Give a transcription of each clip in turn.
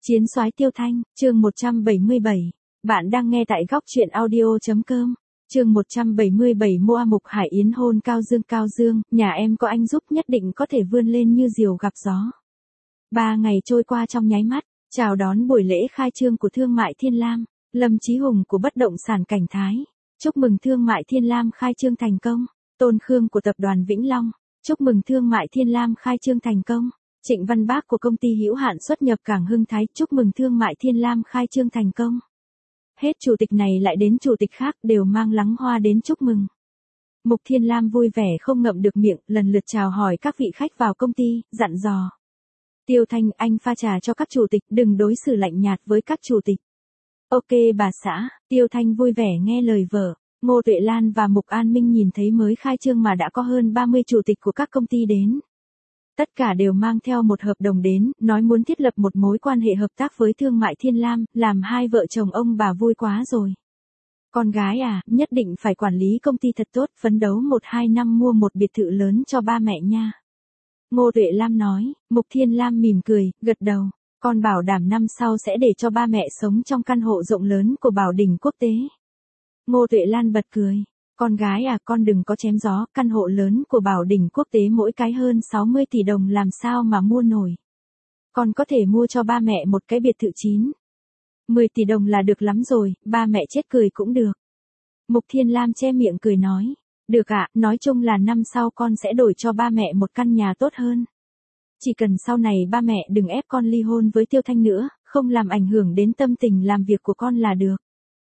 Chiến soái Tiêu Thanh, chương 177. Bạn đang nghe tại góc truyện audio.com. Chương 177 Moa Mục Hải Yến hôn Cao Dương, nhà em có anh giúp nhất định có thể vươn lên như diều gặp gió. 3 ngày trôi qua trong nháy mắt, chào đón buổi lễ khai trương của Thương mại Thiên Lam, Lâm Chí Hùng của bất động sản Cảnh Thái. Chúc mừng Thương mại Thiên Lam khai trương thành công. Tôn Khương của tập đoàn Vĩnh Long. Chúc mừng Thương mại Thiên Lam khai trương thành công. Trịnh Văn Bác của công ty hữu hạn xuất nhập cảng Hưng Thái chúc mừng Thương mại Thiên Lam khai trương thành công. Hết chủ tịch này lại đến chủ tịch khác đều mang lắng hoa đến chúc mừng. Mục Thiên Lam vui vẻ không ngậm được miệng, lần lượt chào hỏi các vị khách vào công ty, dặn dò. Tiêu Thanh, anh pha trà cho các chủ tịch, đừng đối xử lạnh nhạt với các chủ tịch. Ok bà xã, Tiêu Thanh vui vẻ nghe lời vợ. Ngô Tuệ Lan và Mục An Minh nhìn thấy mới khai trương mà đã có hơn 30 chủ tịch của các công ty đến. Tất cả đều mang theo một hợp đồng đến, nói muốn thiết lập một mối quan hệ hợp tác với Thương mại Thiên Lam, làm hai vợ chồng ông bà vui quá rồi. Con gái à, nhất định phải quản lý công ty thật tốt, phấn đấu 1-2 năm mua một biệt thự lớn cho ba mẹ nha. Ngô Tuệ Lam nói. Mục Thiên Lam mỉm cười, gật đầu. Con bảo đảm năm sau sẽ để cho ba mẹ sống trong căn hộ rộng lớn của Bảo Đình Quốc tế. Ngô Tuệ Lan bật cười. Con gái à, con đừng có chém gió, căn hộ lớn của Bảo Đình Quốc tế mỗi cái hơn 60 tỷ đồng làm sao mà mua nổi. Con có thể mua cho ba mẹ một cái biệt thự 10 tỷ đồng là được lắm rồi, ba mẹ chết cười cũng được. Mục Thiên Lam che miệng cười nói. Được ạ, nói chung là năm sau con sẽ đổi cho ba mẹ một căn nhà tốt hơn. Chỉ cần sau này ba mẹ đừng ép con ly hôn với Tiêu Thanh nữa, không làm ảnh hưởng đến tâm tình làm việc của con là được.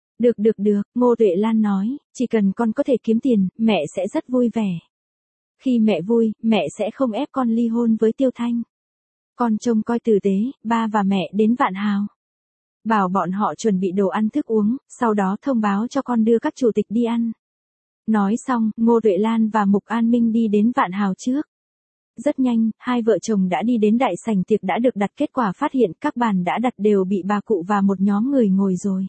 Được, Ngô Tuệ Lan nói, chỉ cần con có thể kiếm tiền, mẹ sẽ rất vui vẻ. Khi mẹ vui, mẹ sẽ không ép con ly hôn với Tiêu Thanh. Con trông coi tử tế, ba và mẹ đến Vạn Hào. Bảo bọn họ chuẩn bị đồ ăn thức uống, sau đó thông báo cho con đưa các chủ tịch đi ăn. Nói xong, Ngô Tuệ Lan và Mục An Minh đi đến Vạn Hào trước. Rất nhanh, hai vợ chồng đã đi đến đại sảnh tiệc đã được đặt, kết quả phát hiện các bàn đã đặt đều bị bà cụ và một nhóm người ngồi rồi.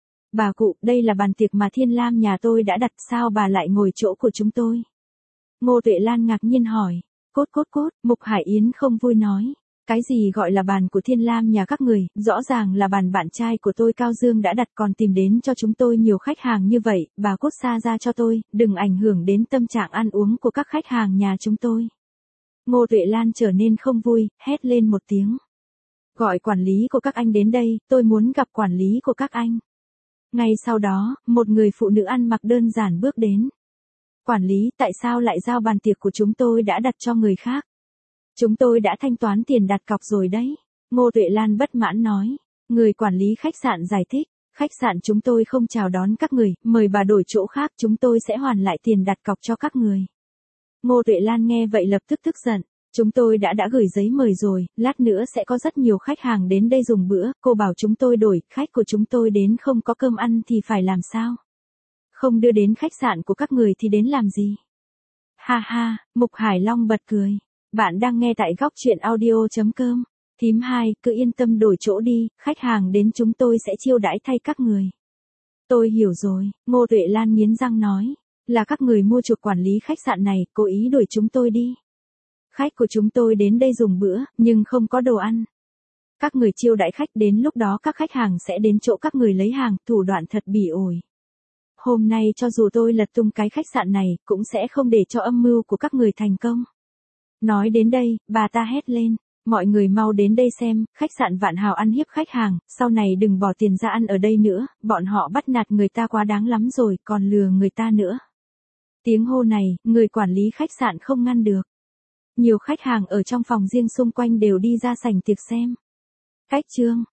Bà cụ, đây là bàn tiệc mà Thiên Lam nhà tôi đã đặt, sao bà lại ngồi chỗ của chúng tôi? Ngô Tuệ Lan ngạc nhiên hỏi. Cốt, Mục Hải Yến không vui nói. Cái gì gọi là bàn của Thiên Lam nhà các người, rõ ràng là bàn bạn trai của tôi Cao Dương đã đặt, còn tìm đến cho chúng tôi nhiều khách hàng như vậy, bà cút xa ra cho tôi, đừng ảnh hưởng đến tâm trạng ăn uống của các khách hàng nhà chúng tôi. Ngô Tuệ Lan trở nên không vui, hét lên một tiếng. Gọi quản lý của các anh đến đây, tôi muốn gặp quản lý của các anh. Ngay sau đó, một người phụ nữ ăn mặc đơn giản bước đến. Quản lý, tại sao lại giao bàn tiệc của chúng tôi đã đặt cho người khác? Chúng tôi đã thanh toán tiền đặt cọc rồi đấy. Ngô Tuệ Lan bất mãn nói. Người quản lý khách sạn giải thích. Khách sạn chúng tôi không chào đón các người, mời bà đổi chỗ khác, chúng tôi sẽ hoàn lại tiền đặt cọc cho các người. Ngô Tuệ Lan nghe vậy lập tức tức giận. Chúng tôi đã gửi giấy mời rồi, lát nữa sẽ có rất nhiều khách hàng đến đây dùng bữa, cô bảo chúng tôi đổi, khách của chúng tôi đến không có cơm ăn thì phải làm sao? Không đưa đến khách sạn của các người thì đến làm gì? Ha ha, Mục Hải Long bật cười. Bạn đang nghe tại góc truyện audio.com. Thím 2, cứ yên tâm đổi chỗ đi, khách hàng đến chúng tôi sẽ chiêu đãi thay các người. Tôi hiểu rồi, Ngô Tuệ Lan nghiến răng nói. Là các người mua chuộc quản lý khách sạn này, cố ý đuổi chúng tôi đi. Khách của chúng tôi đến đây dùng bữa, nhưng không có đồ ăn. Các người chiêu đãi khách, đến lúc đó các khách hàng sẽ đến chỗ các người lấy hàng, thủ đoạn thật bỉ ổi. Hôm nay cho dù tôi lật tung cái khách sạn này, cũng sẽ không để cho âm mưu của các người thành công. Nói đến đây, bà ta hét lên. Mọi người mau đến đây xem, khách sạn Vạn Hào ăn hiếp khách hàng, sau này đừng bỏ tiền ra ăn ở đây nữa, bọn họ bắt nạt người ta quá đáng lắm rồi, còn lừa người ta nữa. Tiếng hô này, người quản lý khách sạn không ngăn được. Nhiều khách hàng ở trong phòng riêng xung quanh đều đi ra sảnh tiệc xem. Cách chương.